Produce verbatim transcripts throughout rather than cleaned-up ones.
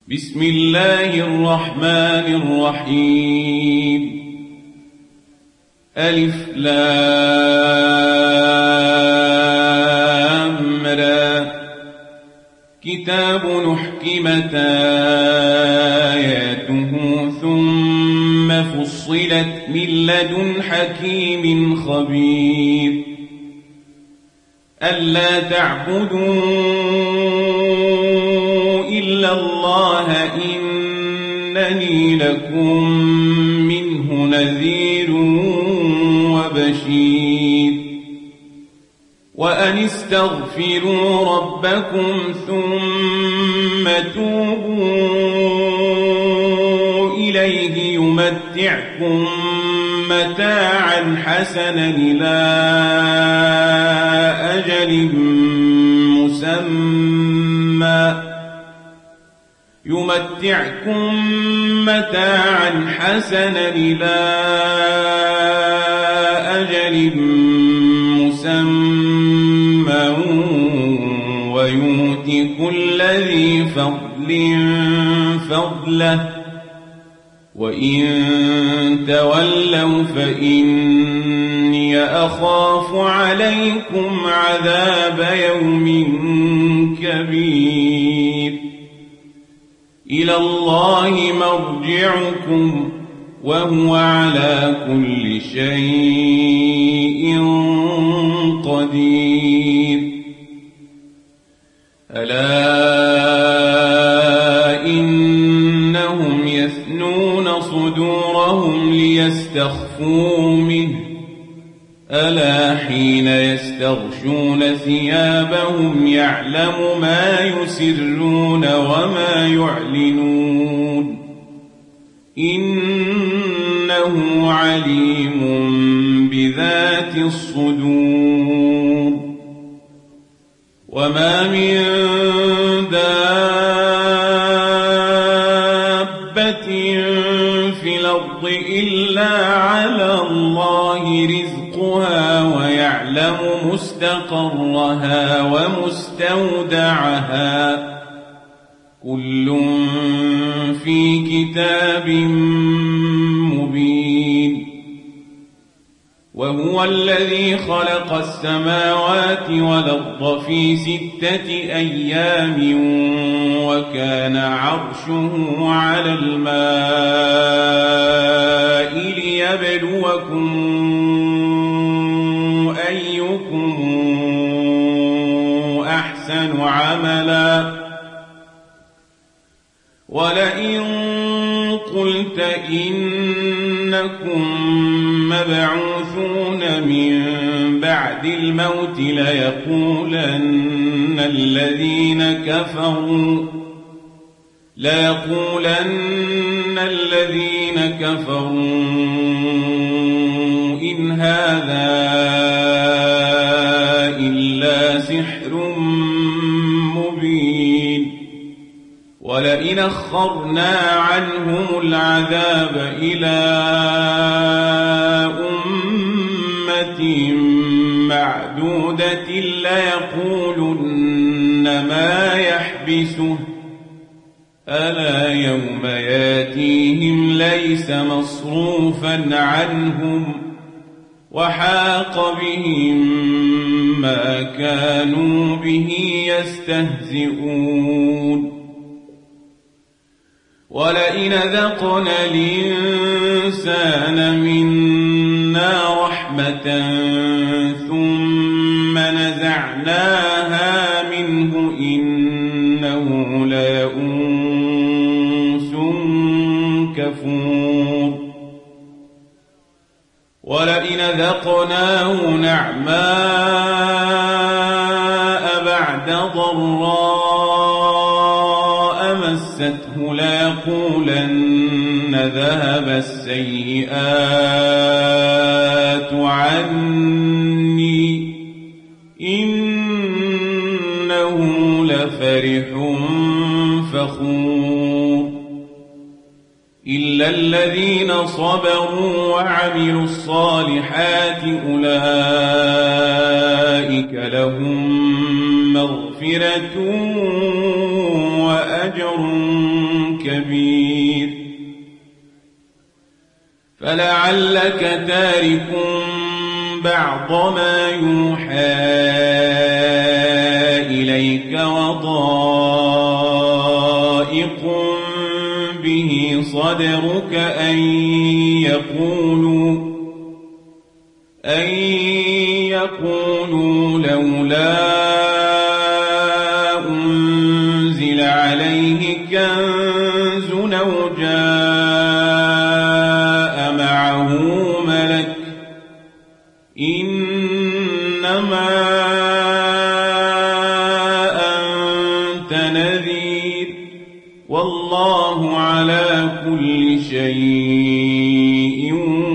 بسم الله الرحمن الرحيم. ألف لام را. كتاب أحكمت آياته ثم فصلت من لدن حكيم خبير. ألا تعبدوا إلا الله إنني لكم منه نذير وبشير. وأن استغفروا ربكم ثم توبوا إليه يمتعكم متاعا حسنا إلى أجل مسمى يمتعكم متاعا حسنا إلى أجل مسمى ويؤت كل ذي فضل فضله. وإن تولوا فإني أخاف عليكم عذاب يوم كبير. إلى الله مرجعكم وهو على كل شيء قدير. ألا إنهم يثنون صدورهم ليستخفوا منه ألا حين يستغشون ثيابهم يعلم ما يسرون وما يعلنون إنه عليم بذات الصدور. وما من دابة في الأرض إلا على الله رزقها ويعلم مستقرها ومستودعها كل في كتاب مبين. وهو الذي خلق السماوات والأرض في ستة أيام وكان عرشه على الماء ليبلوكم أيكم أحسن عملا. ولئن قلت إنكم مبعوثون من بعد الموت ليقولن الذين كفروا ليقولن الذين كفروا إن هذا إلا سحر مبين. ولئن أخرنا عنهم العذاب إلى أمة معدودة ليقولن ما يحبسه ألا يوم ياتيهم ليس مصروفا عنهم وحاق بهم ما كانوا به يستهزئون. ولئن ذقنا الإنسان منا رحمة ثم نزعناها منه إنه ليئوس كفور. ولئن ذقناه نعماء بعد ضراء مسته ليقولن ذهب السيئات عني إنه لفرح فخور. إلا الذين صبروا وعملوا الصالحات أولئك لهم مغفرة وأجر كبير فلعلك تارك بعض ما يوحى إليك وضائق به صدرك أن يقولوا أن يقولوا لولا أنزل عليه كنز أو جاء معه ملك إنما أنت نذير والله على كل شيء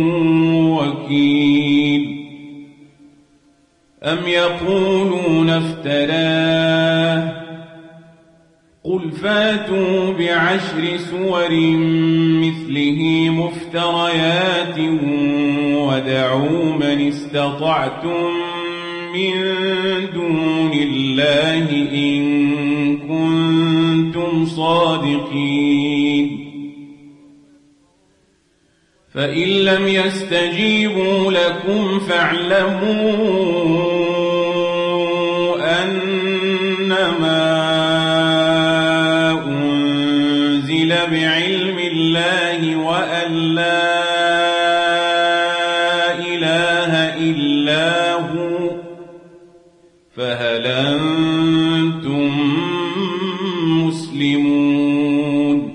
وكيل أم يقولون افتراه قل فاتوا بعشر سور مثله مفتريات ودعوا من استطعتم من دون الله إن كنتم صادقين فإن لم يستجيبوا لكم فاعلموا أنما أنزل بعلم الله وأن لا إله إلا هو فهل أنتم مسلمون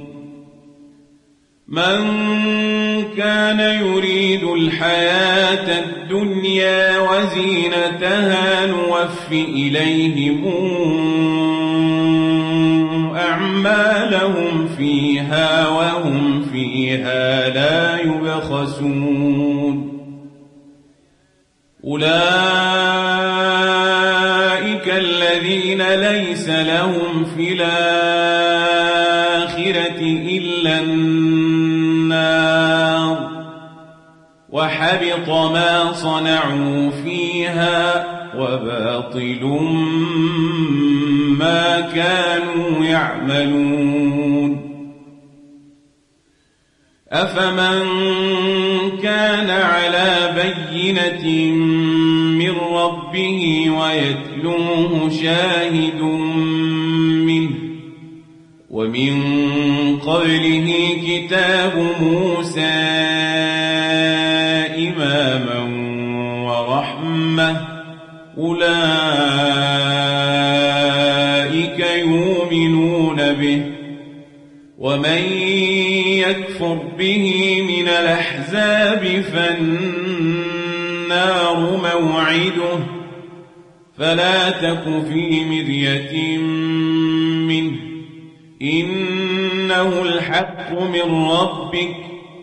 من كان يريد الحياة الدنيا وزينتها نوف إليهم أعمالهم فيها وهم فيها لا يبخسون أولئك الذين ليس لهم في الآخرة إلا النار وحبط ما صنعوا فيها وباطل ما كانوا يعملون أفمن كان على بينة من ربه ويتلوه شاهد منه ومن قبله كتاب موسى إماما ورحمة أولئك يؤمنون به ومن يكفر به من الأحزاب فالنار موعده فلا تك في مرية منه إنه الحق من ربك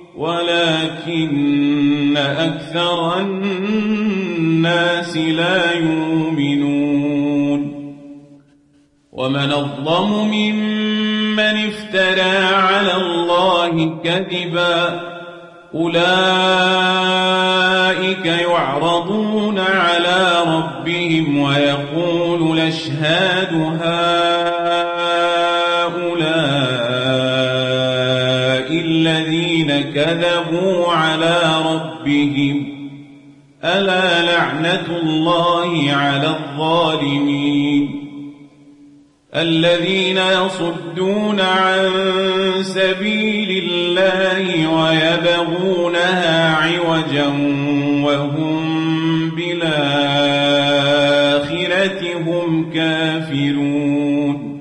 ولكن أكثر الناس لا يؤمنون ومن أظلم ممن افترى على الله كذبا أولئك يعرضون على ربهم ويقول الأشهاد هؤلاء الذين كذبوا على ربهم ألا لعنة الله على الظالمين الذين يصدون عن سبيل الله ويبغونها عوجا وهم بالآخرة هم كافرون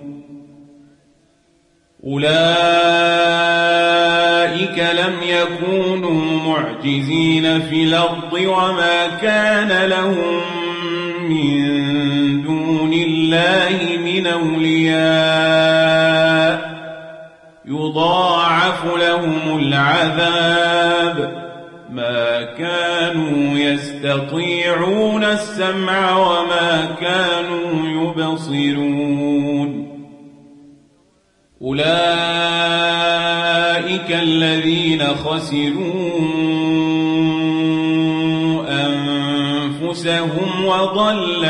أولئك لم يكونوا معجزين في الأرض وما كان لهم من دون الله من أولياء يضاعف لهم العذاب ما كانوا يستطيعون السمع وما كانوا يبصرون أولئك الذين خسروا أنفسهم وضل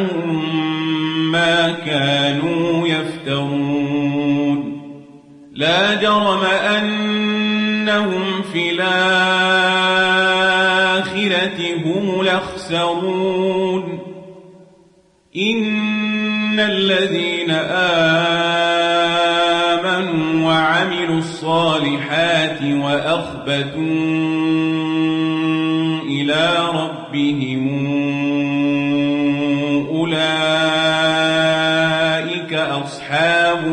عنهم ما كانوا يفترون لا لا جرم أنهم في الآخرة هم الأخسرون إن الذين آمنوا وعملوا الصالحات وأخبتوا إلى ربهم أولئك أصحاب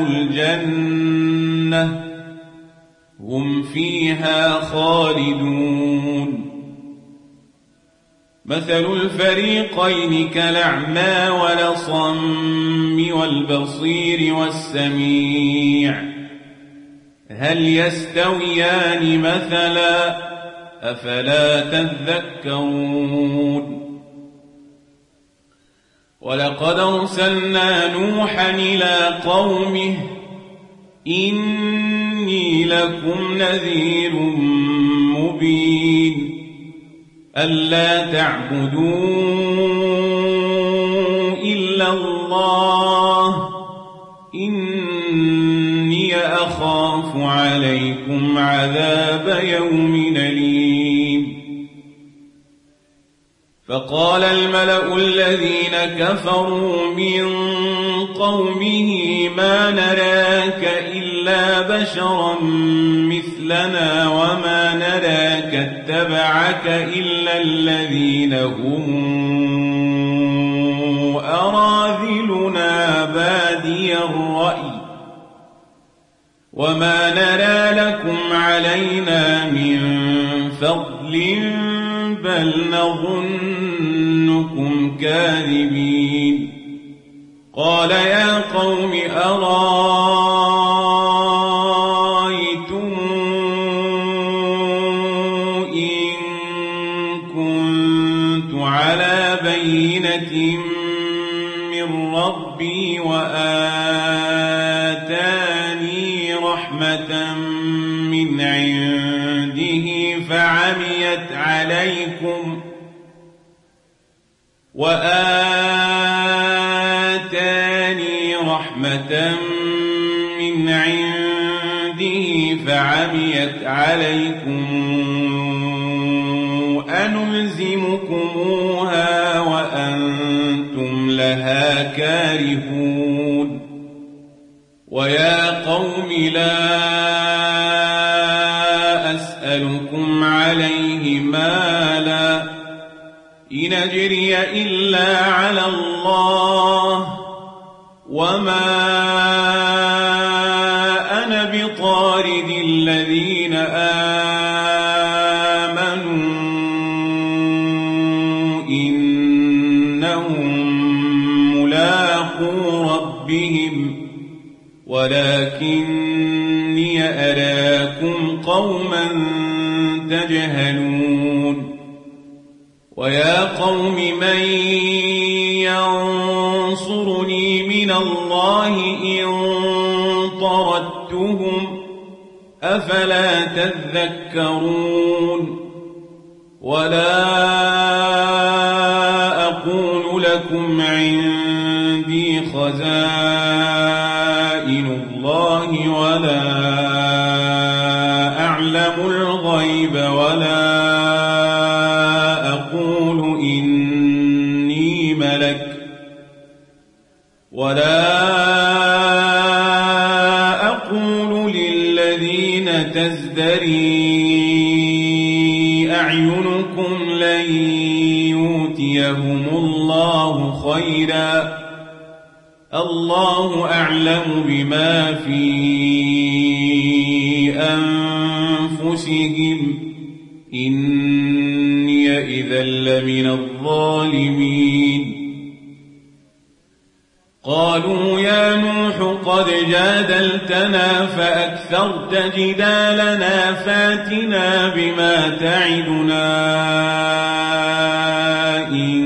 الجنة هم فيها خالدون مثل الفريقين كالأعمى والأصم والبصير والسميع هل يستويان مثلا أفلا تذكرون ولقد أرسلنا نوحا إلى قومه إني لكم نذير مبين ألا تعبدوا إلا الله إني أخاف عليكم عذاب يوم أليم فقال الملأ الذين كفروا من قومه ما نراك إلا بشرا مثلنا وما نراك اتبعك إلا الذين هم أراذلنا بادي الرأي وما نرى لكم علينا من فضل بل نظنكم كاذبين قال يا قوم أرأيتم إن كنت على بينة من ربي وآتاني رحمة من عنده فعميت عليكم وآتاني رحمة من عنده فعميت عليكم أنلزمكموها وأنتم لها كارهون ويا قوم لا أسألكم عليه مالا إن أجري إلا على الله وما أنا بطارد الذين آمنوا إنهم ملاقو ربهم ولكني أراكم قوما تجهلون ويا قوم من ينصرني من الله إن طردتهم أفلا تذكرون ولا أقول لكم عندي خزائن الله ولا أعلم الغيب ولا أقول إني ملك ولا أقول للذين تزدري أعينكم لن يؤتيهم الله خيرا الله أعلم بما في أنفسهم إني إذا لمن الظالمين قالوا يا نوح قد جادلتنا فأكثرت جدالنا فاتنا بما تعدنا إن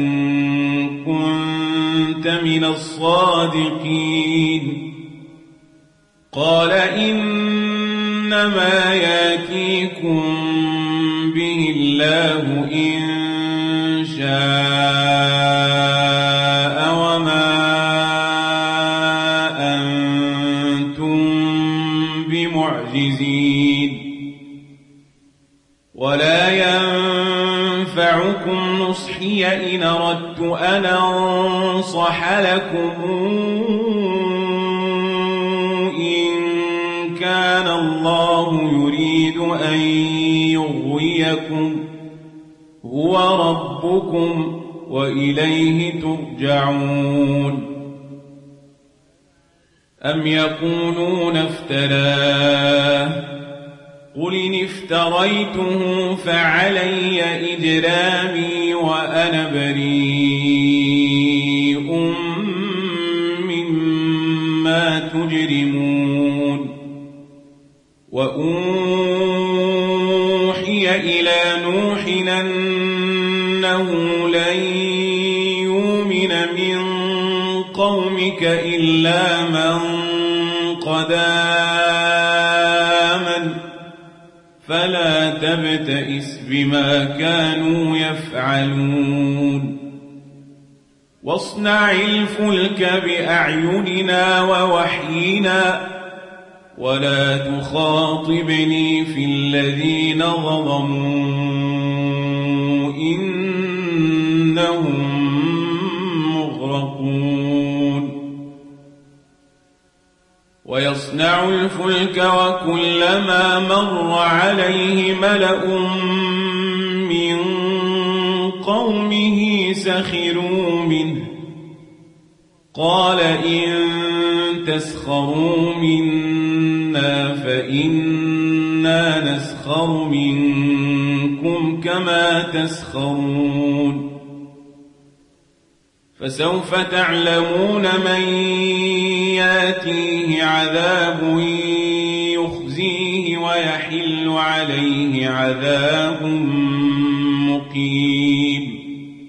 كنت من الصادقين قال إنما يأتيكم به الله إن شاء وما أنتم بمعجزين معجزين ولا ينفعكم نصحي إن أردت أن أنصح لكم إن كان الله يريد أن يغويكم هو ربكم وإليه ترجعون أم يقولون افتراه قل إن افتريته فعلي إجرامي وأنا بريء مما تجرمون وأوحي إلى نوح أنه لن يؤمن من قومك إلا من قد آمن فلا تبتئس بما كانوا يفعلون واصنع الفلك بأعيننا ووحينا ولا تخاطبني في الذين ظلموا إنهم مغرقون ويصنع الفلك وكلما مر عليه ملأ من قومه سخروا منه قال إن تسخروا منا فإنا نسخر منكم كما تسخرون فسوف تعلمون من ياتيه عذاب يخزيه ويحل عليه عذاب مقيم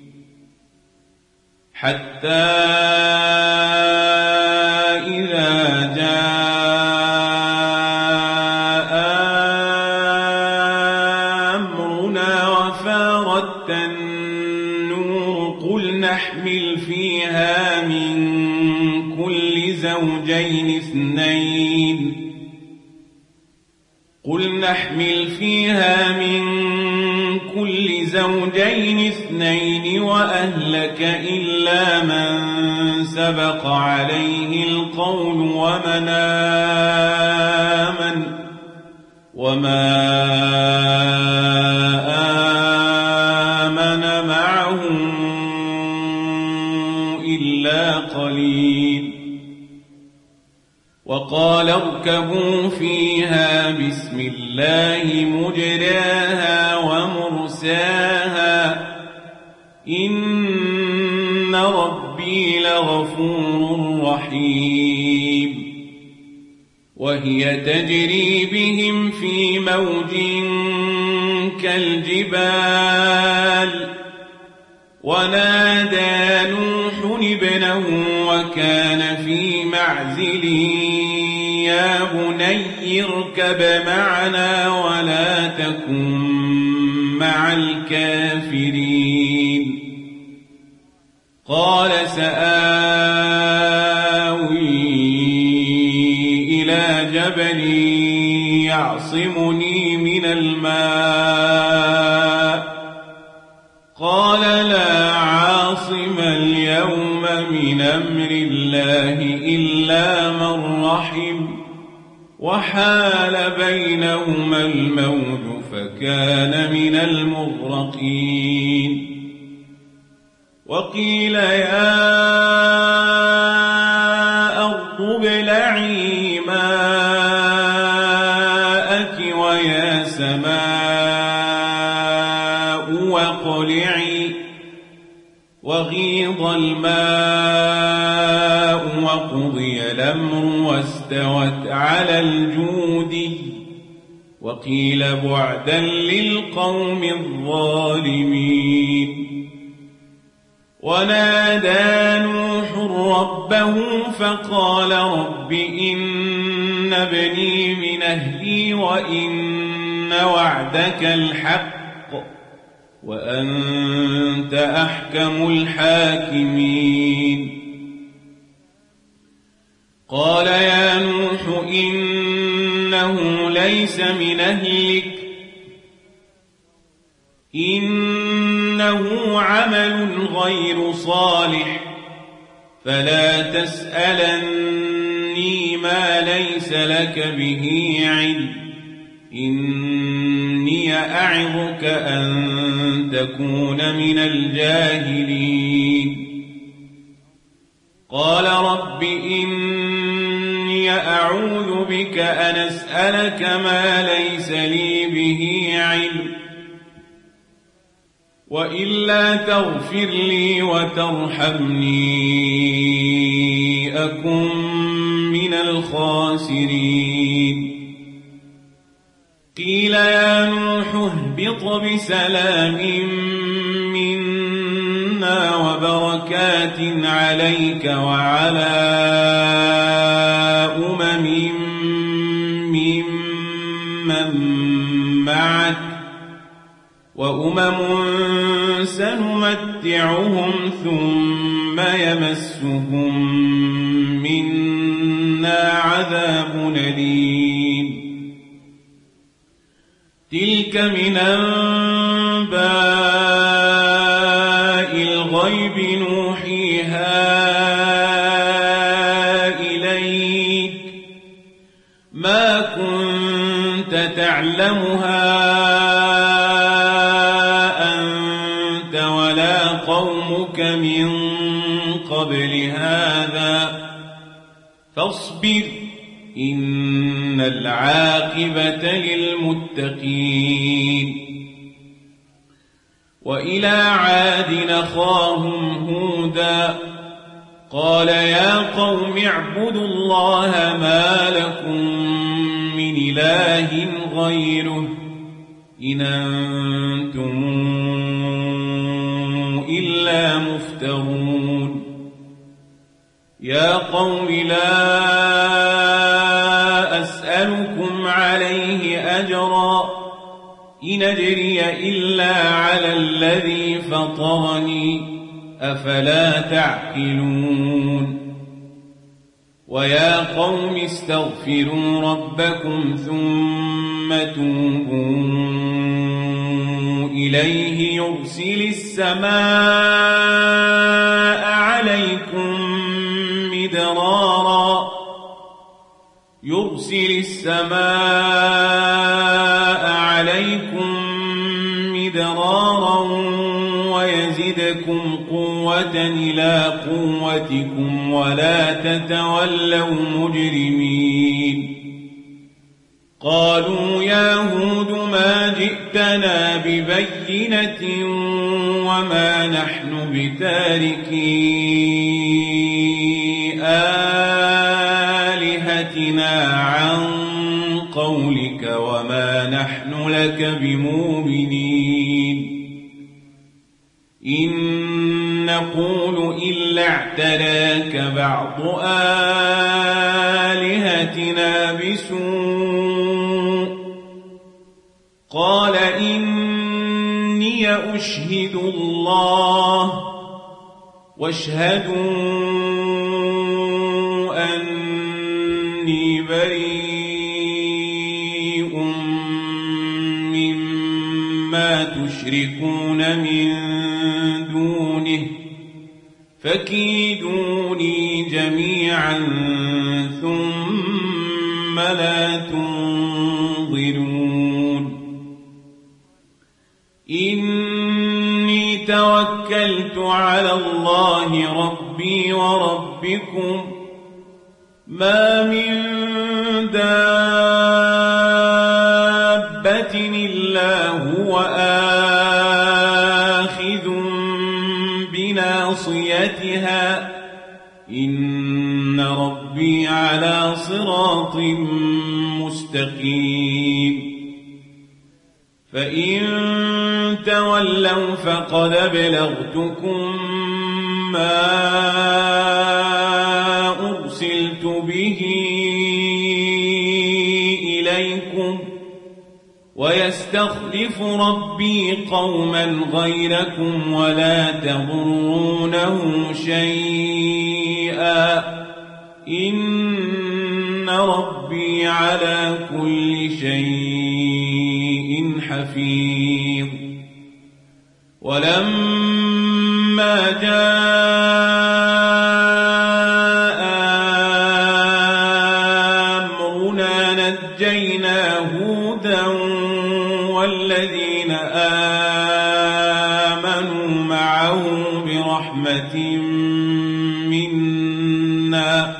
حتى إذا جاء أمرنا وفارت النور قل نحمل فيها من كل زوجين اثنين قل نحمل فيها من كل زوجين اثنين وأهلك إلا من سبق عليه القول ومن آمن وما آمن معه إلا قليل وقال اركبوا فيها بسم الله مجراها ومرساها إن ربي لغفور رحيم وهي تجري بهم في موج كالجبال ونادى نوح ابنه وكان في معزل يا بني اركب معنا ولا تكن مع الكافرين قال سآوي إلى جبل يعصمني من الماء قال لا عاصم اليوم من أمر الله إلا من رحم وحال بينهما الموج فكان من المغرقين وقيل يا أرض ابلعي ماءك ويا سماء واقلعي وغيض الماء وقضي الأمر واستوت على الجود وقيل بعدا للقوم الظالمين ونادى نوح ربه فقال رب إن ابني من أهلي وإن وعدك الحق وأنت أحكم الحاكمين قال يا نوح إنه ليس من أهلك إنه عمل غير صالح فلا تسألني ما ليس لك به علم إني أعظك أن تكون من الجاهلين قال رب إني أعوذ بك أن أسألك ما ليس لي به علم وإلا تغفر لي وترحمني أكن من الخاسرين قيل يا نوح اهبط بسلام منا وبركات عليك وعلى أمم ممن معك وأمم سنمتعهم ثم يمسهم منا عذاب أليم تلك من أنباء الغيب نوحيها إليك ما كنت تعلمها قومك من قبل هذا فاصبر إن العاقبة للمتقين وإلى عاد أخاهم هودا قال يا قوم اعبدوا الله ما لكم من إله غيره إن أنتم إلا مفترون يا قوم لا أسألكم عليه أجرا إن أجري إلا على الذي فطرني أفلا تعقلون ويا قوم استغفروا ربكم ثم توبوا إليه يرسل السماء عليكم مدرارا يرسل السماء عليكم مدرارا ويزدكم قوة إلى قوتكم ولا تتولوا مجرمين قالوا يا هود ما جئتنا ببينة وما نحن بتاركي آلهتنا عن قولك وما نحن لك بمؤمنين إن نقول إلا اعتراك بعض آلهتنا بسوء قال إني أشهد الله واشهدوا أني بريء مما تشركون من دونه فكيدوني جميعا ثم لا تنظرون إني توكلت على الله ربي وربكم ما من دابة إلا هو آخذ بناصيتها إن ربي على صراط مستقيم فإن تولوا فقد أبلغتكم ما أرسلت به إليكم ويستخلف ربي قوما غيركم ولا تضرونه شيئا إن ربي ربي على كل شيء حفيظ. ولما جاء أمرنا نجينا هودا والذين آمنوا معه برحمة منا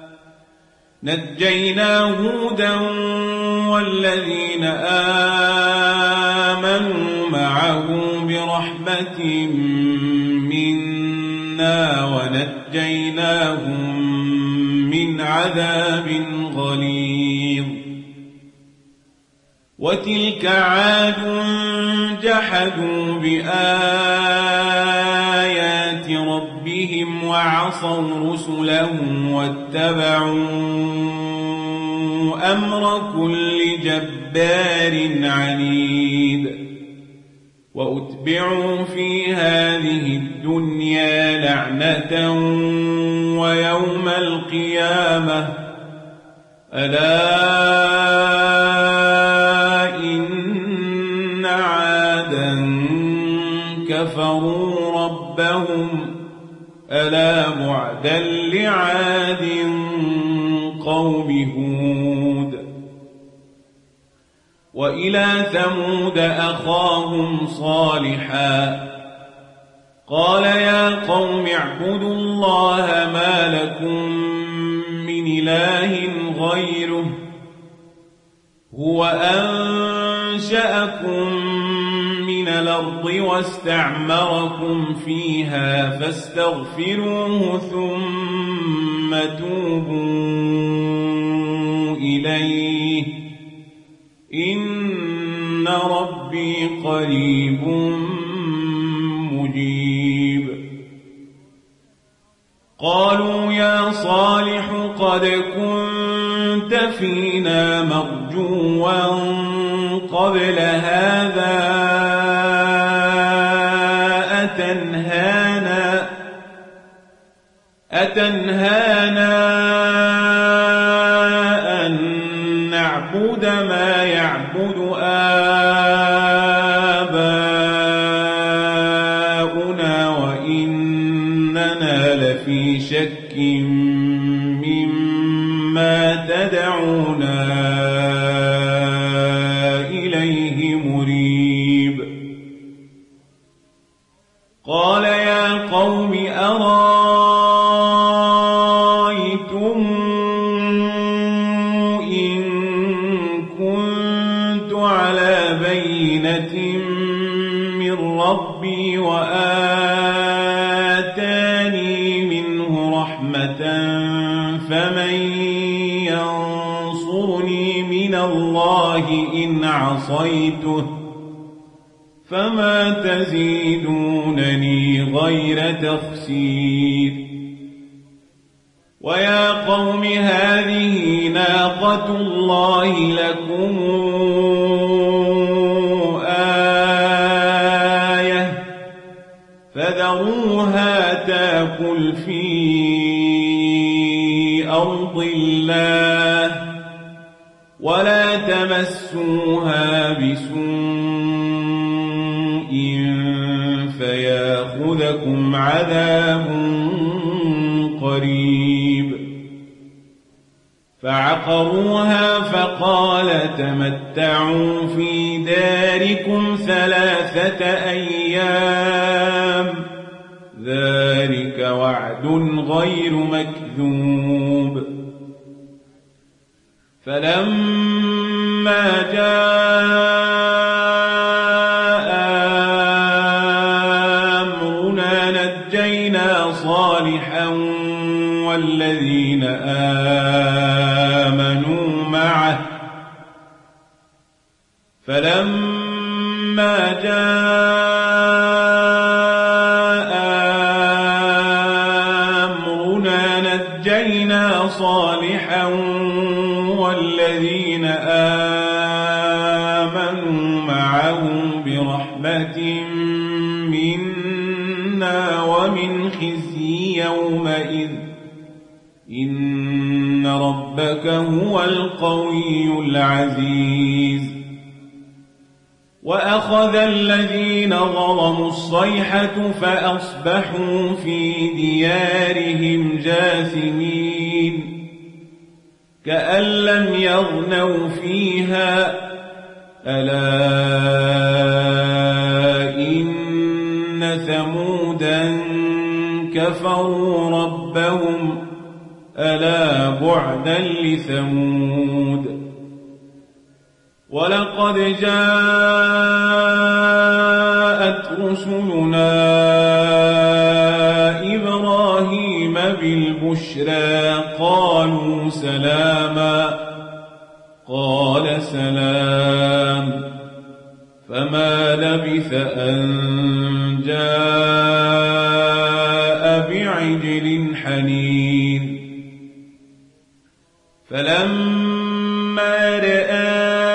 نجينا هودا والذين آمنوا معه برحمة منا ونجيناهم من عذاب غليظ. وتلك عاد جحدوا بآيات ربهم وعصوا رسله واتبعوا أمر كل جبار عنيد. وأتبعوا في هذه الدنيا لعنة ويوم القيامة ألا إن عادا كفروا ربهم ألا بعدا لعاد قوم هود. وإلى ثمود أخاهم صالحا قال يا قوم اعبدوا الله ما لكم من إله غيره هو أنشأكم من الأرض واستعمركم فيها فاستغفروه ثم توبوا إليه إن ربي قريب مجيب. قالوا يا صالح قد كنت فينا مرجوا قبل هذا أتنهانا أتنهانا أن نعبد ما يعبد آباؤنا وإننا لفي شك مما تدعونا إليه مريب. قال يا قوم أرأيتم إن كنت على بينة من ربي وآتاني منه رحمة فمن ينصرني من الله إن عصيته فما تزيدونني غير تخسير. ويا قوم هذه ناقة الله لكم آية فذروها تاكل في أرض الله ولا تمسوها بسوء فياخذكم عذاب قريب. فعقروها فقال تمتعوا في داركم ثلاثة أيام ذلك وعد غير مكذوب. فلما جاء أمرنا نجينا صالحا والذين آمنوا معه فلما جاء أمرنا نجينا صالحا والذين آمنوا معه برحمة منا ومن خزي يومئذ إن ربك هو وهو القوي العزيز وأخذ الذين ظلموا الصيحة فأصبحوا في ديارهم جاثمين كأن لم يغنوا فيها ألا إن ثمودا كفروا ربهم ألا بعدا لثمود ولقد جاءت رسلنا إبراهيم بالبشرى قالوا سلاما قال سلام فما لبث أن جاء بعجل حنين فلما رأى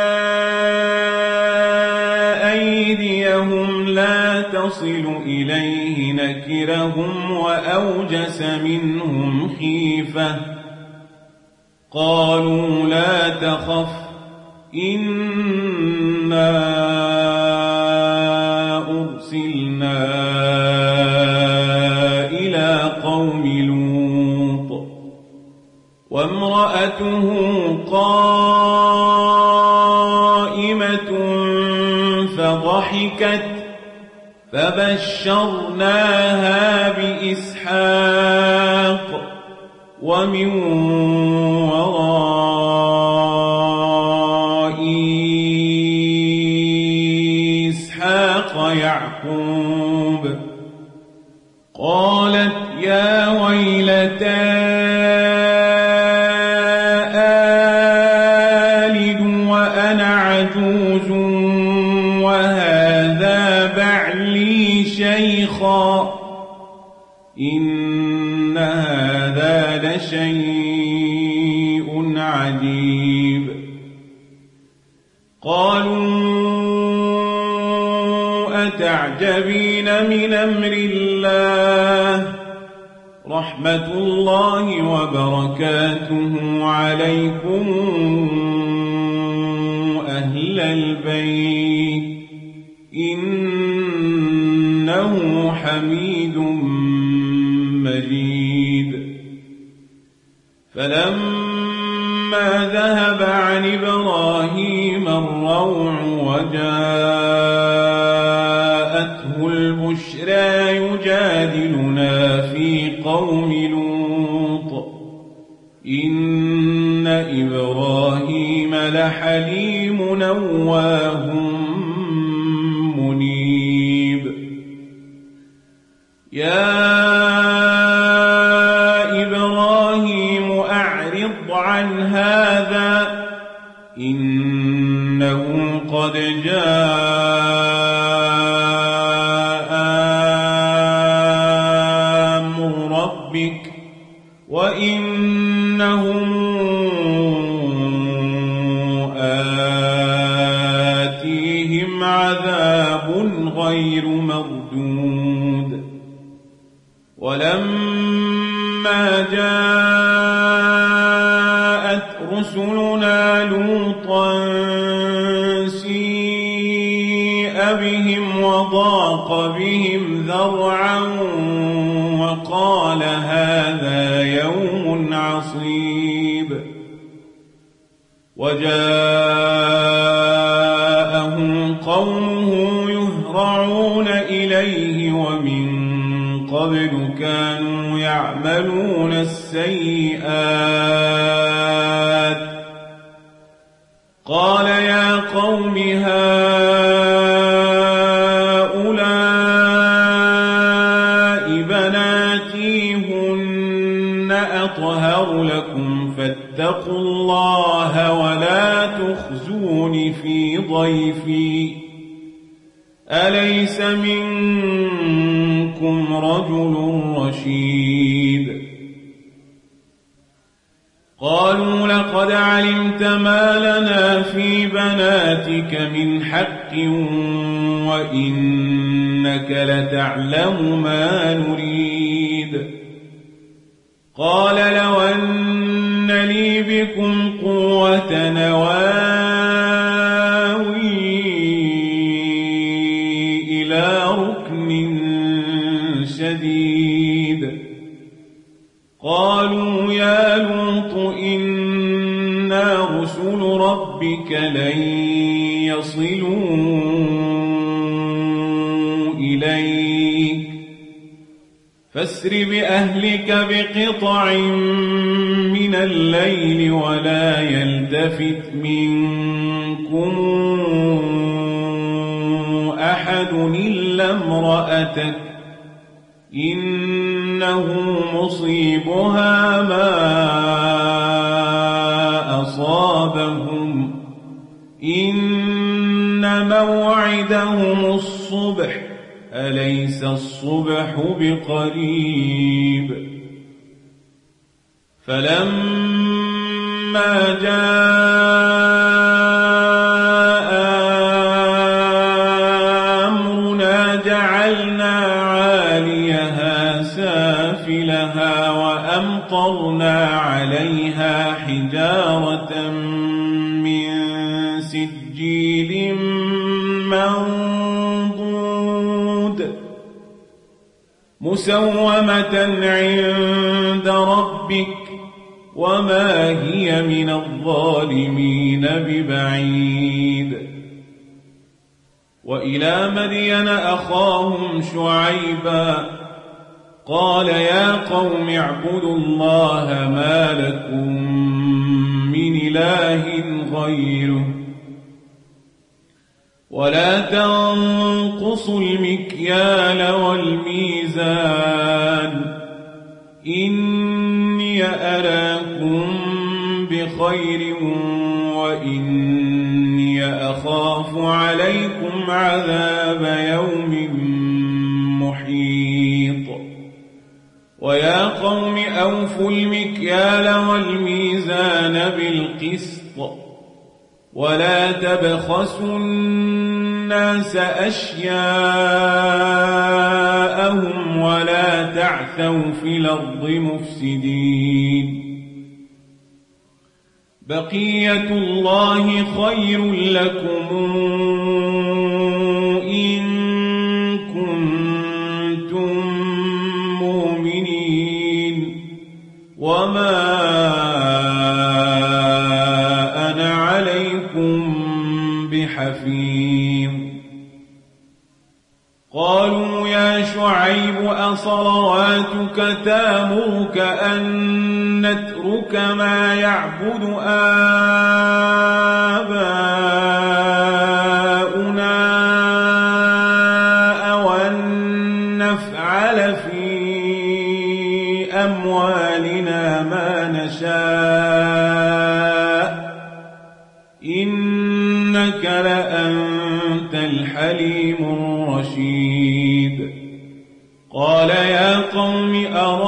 أيديهم لا تصل إليه نكرهم وأوجس منهم خيفة قالوا لا تخف إنا أرسلنا إلى قوم لوط وامرأته قائمة فضحكت فبشرناها بإسحاق ومن وراء إسحاق يعقوب قالت يا ويلتى آلد وأنا عجوز وهذا بعلي شيخا إن هذا لشيء عجيب قالوا أتعجبين من أمر الله رحمة الله وبركاته عليكم أهل البيت إنه حميد مجيد فلما ذهب عن إبراهيم الروع وجاءته البشرى يجادلنا في قوم لوط إن إبراهيم لحليم أواه منيب يا إبراهيم أعرض عن هذا إنه قد جاء أمر ربك وإنهم آتيهم عذاب غير مردود ولما جاءت رسلنا لوطا سيء بهم وضاق بهم ذرعا وقال هذا يوم عصيب وجاءه قومه يهرعون إليه ومن قبل كانوا يعملون السيئات قال يا قوم هؤلاء بناتي هن أطهر لكم فاتقوا الله ولا تخزون في ضيفي أليس منكم رجل رشيد قالوا لقد علمت ما لنا في بناتك من حق وإنك لتعلم ما نريد قال لو أن لي بكم قوة نواوي إلى ركن شديد قالوا يا لوط إنا رسل ربك لن يصلوا إليك فاسر بأهلك بقطع من الليل ولا يلتفت منكم أحد إلا امرأتك إنه مصيبها ما أصابهم إن موعدهم الصبح أليس الصبح بقريب فلما جاء أمرنا جعلنا عاليها سافلها وأمطرنا عليها حجارة من سجيل منضود مسومة عند ربك وما هي من الظالمين ببعيد وإلى مدين أخاهم شعيبا قال يا قوم اعبدوا الله ما لكم من إله غيره ولا تنقصوا المكيال والميزان إني أراكم بخير وإني أخاف عليكم عذاب يوم محيط ويا قوم أوفوا المكيال والميزان بالقسط ولا تبخسوا الناس أشياءهم ولا تعثوا في الأرض مفسدين بقية الله خير لكم إن كنتم مؤمنين وما أنا عليكم بحفيظ قالوا يا شعيب أصلواتك تامرك أن نترك ما يعبد آباؤنا أو أن نفعل في أموالنا ما نشاء إنك لأنت الحليم الرشيد قال يا قوم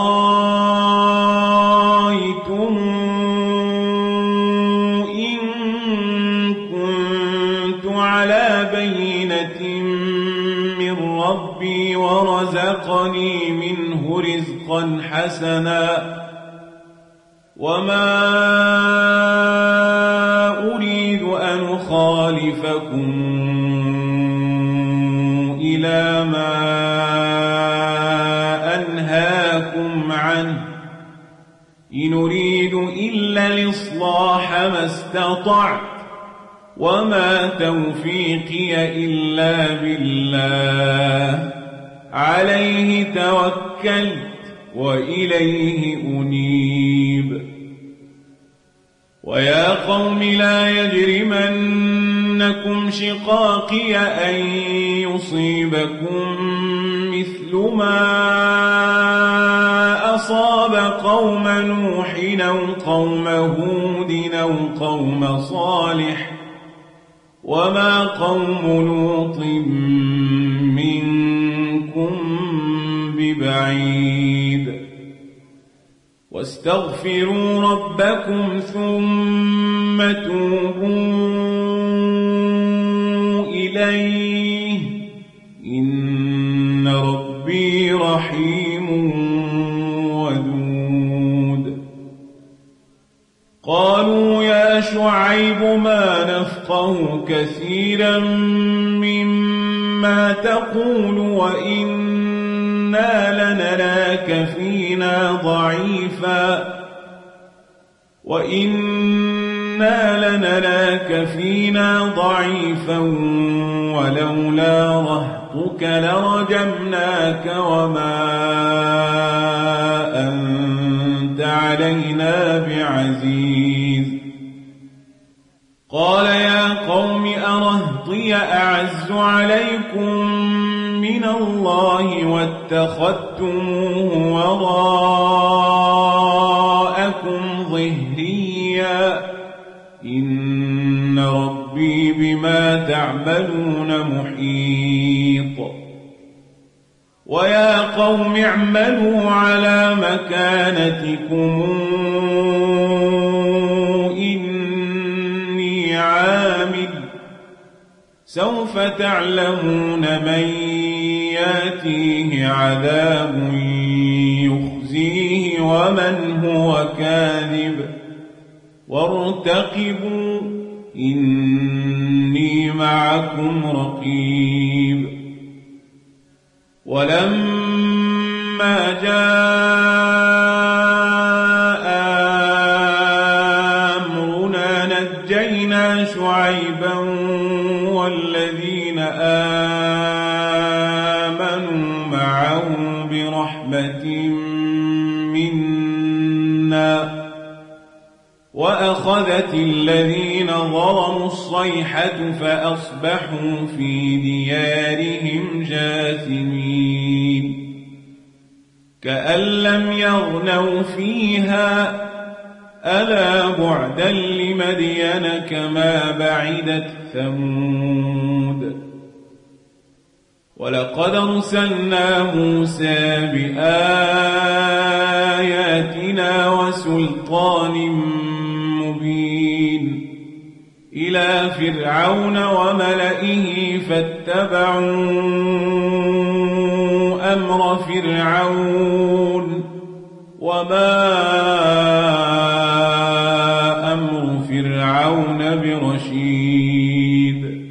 أرايتم إن كنت على بينة من ربي ورزقني منه رزقا حسنا وما أريد أن أخالفكم إلى ما أنهاكم عنه إن أريد إلا الإصلاح ما استطعت وما توفيقي إلا بالله عليه توكلت وإليه أنيب ويا قوم لا يجرمنكم شقاقي أن يصيبكم مثل ما أصاب قوم نوح أو قوم هود أو قوم صالح وما قوم لوط منكم ببعيد واستغفروا ربكم ثم توبوا إليه إن ربي رحيم ودود كثيرا مما تقول وإنا لنراك فينا ضعيفا وإنا لنراك فينا ضعيفا ولولا رهطك لرجمناك وما أنت علينا بعزيز قال يا قوم أرهطي أعز عليكم من الله واتخذتموه وراءكم ظهريا إن ربي بما تعملون محيط ويا قوم اعملوا على مكانتكم إني عامل سوف تعلمون من ياتيه عذاب يخزيه ومن هو كاذب وارتقبوا إني معكم رقيب ولما جاء أمرنا نجينا شعيبا والذين آمنوا معه برحمة منا وأخذت الذين ظلموا الصيحة فأصبحوا في ديارهم جاثمين كأن لم يغنوا فيها ألا بعدا لمدين كما بعدت ثمود ولقد أرسلنا موسى بآياتنا وسلطان مبين إلى فرعون وملئه فاتبعوا أمر فرعون وما أمر فرعون برشيد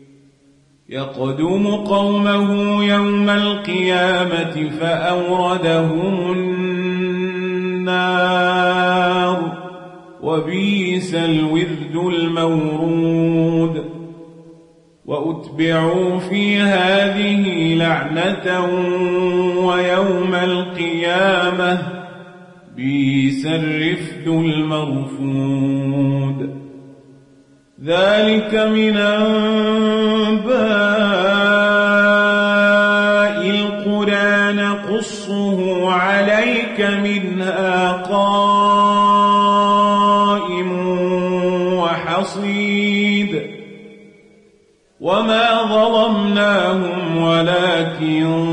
يقدم قومه يوم القيامة فأوردهم النار وبئس الورد المورود وأتبعوا في هذه لعنة ويوم القيامة بئس الرفد المرفود ذلك من أنباء القرى نقصه عليك منها قائم وحصيد وما ظلمناهم ولكن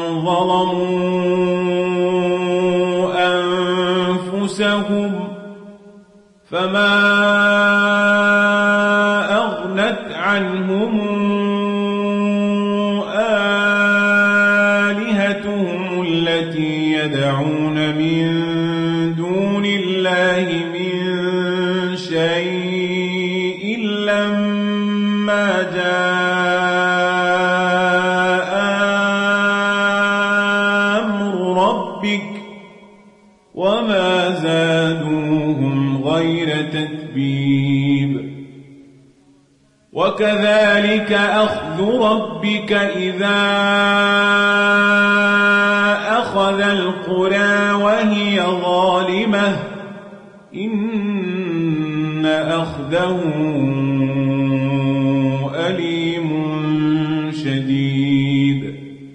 ظلموا أنفسهم فما أغنت عنهم آلهتهم التي يدعون من دون الله من شيء لما جاء أمر ربك وما زادوهم غير تتبيب وكذلك أخذ ربك إذا أخذ القرى وهي ظالمة إن أخذه أليم شديد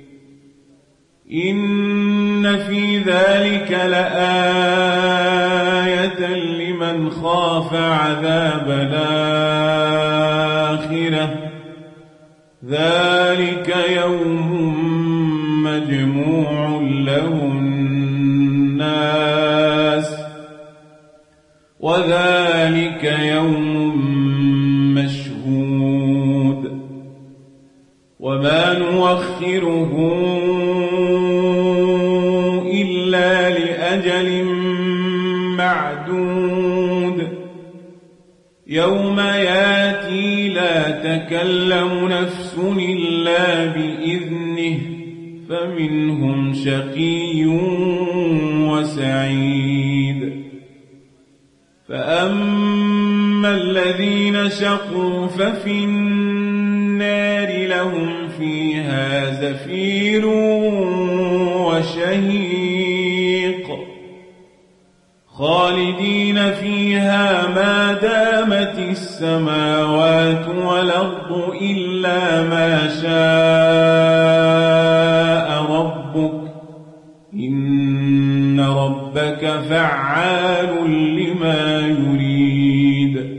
إن في ذلك لآية لمن خاف عذاب الآخرة ذلك يوم مجموع له الناس وذلك يوم مشهود وما نؤخره إلا لأجل معدود يوم ياتي لا تكلم نفس إلا بإذنه فمنهم شقي وسعيد فأما الذين شقوا ففي النار لهم فيها زفير وشهيق خالدين فيها ما دامت السماوات والأرض إلا ما شاء ربك إن ربك فعال لما يريد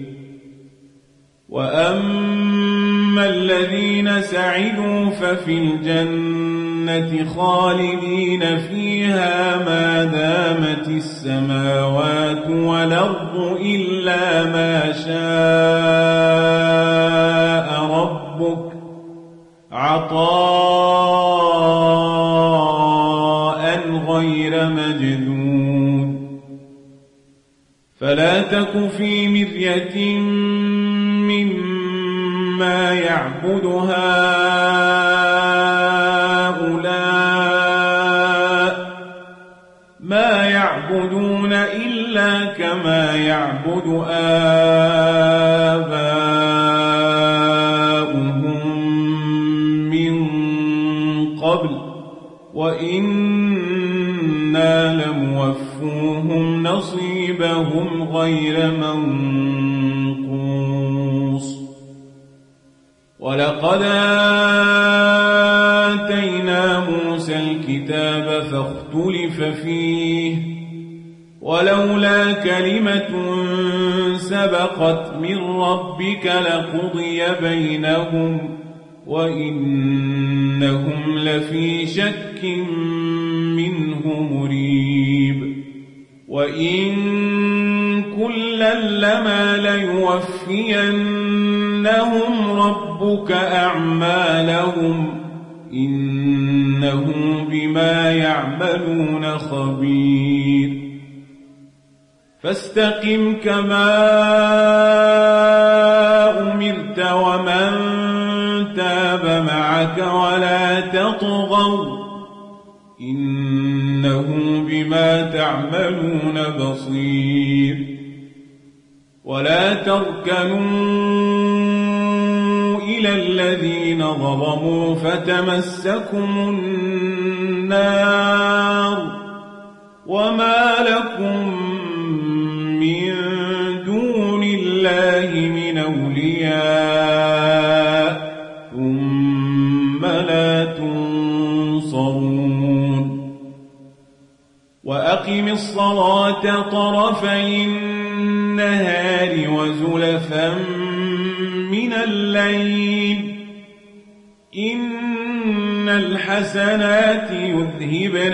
وأما الذين سعدوا ففي الجنة خالدين فيها ما دامت السماوات والأرض إلا ما شاء ربك عطاء غير مجذود فلا تك في مرية مما يعبد هؤلاء ما يعبدون إلا كما يعبد آباؤهم من قبل وإنا لموفوهم نصيبهم غير منقوص ولقد آتينا موسى الكتاب فاختلف فيه ولولا كلمة سبقت من ربك لقضي بينهم وإنهم لفي شك منه مريب وإن كلا لما ليوفينهم ربك أعمالهم إنه بما يعملون خبير فاستقم كما أمرت ومن تاب معك ولا تطغوا إنه بما تعملون بصير ولا تركنوا إلى الذين ظلموا فتمسكم النار وما لكم من دون الله من أولياء ثم لا تنصرون وأقم الصلاة طرفي النهار وزلفا من الليل إن الحسنات يذهبن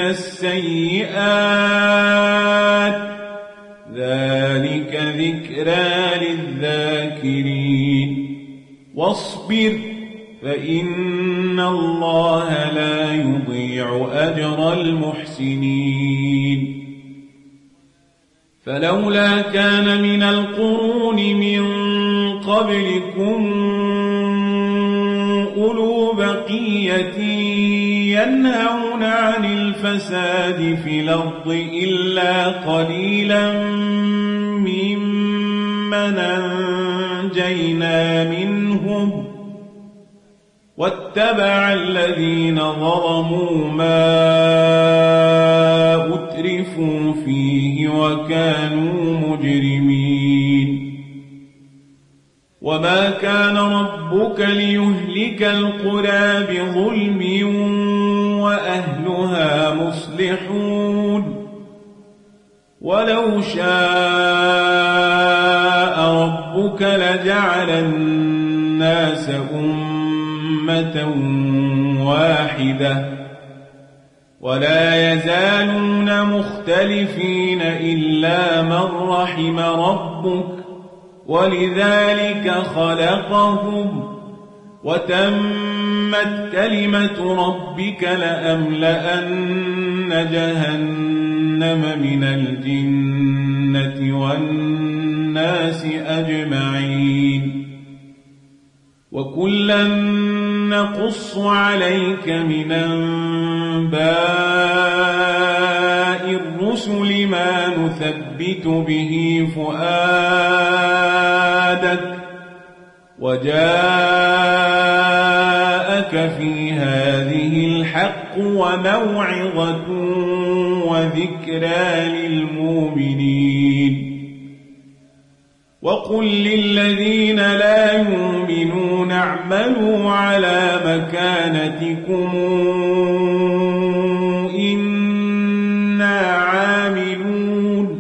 السيئات ذلك ذكرى للذاكرين واصبر فإن الله لا يضيع أجر المحسنين فلولا كان من القرون من قبلكم أولو بقية ينهون عن الفساد في الأرض إلا قليلا ممن أنجينا منهم واتبع الذين ظلموا ما أترفوا فيه وكانوا مجرمين وما كان ربك ليهلك القرى بظلم وأهلها مصلحون ولو شاء ربك لجعل الناس أمة واحدة ولا يزالون مختلفين إلا من رحم ربك ولذلك خلقهم وتمت كلمة ربك لأملأن جهنم من الجنة والناس أجمعين وكلا نقص عليك من أنباء الرسل ما نثبت به فؤادك وجاءك في هذه الحق وموعظة وذكرى للمؤمنين وقل للذين لا يؤمنون اعملوا على مكانتكم إنا عاملون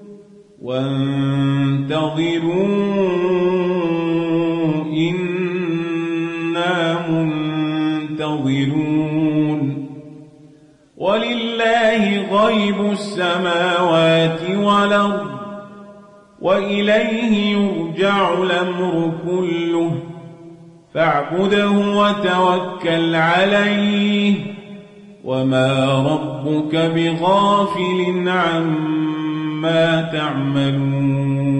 وانتظروا إنا منتظرون ولله غيب السماوات والأرض وإليه يرجع الأمر كله فاعبده وتوكل عليه وما ربك بغافل عما تعملون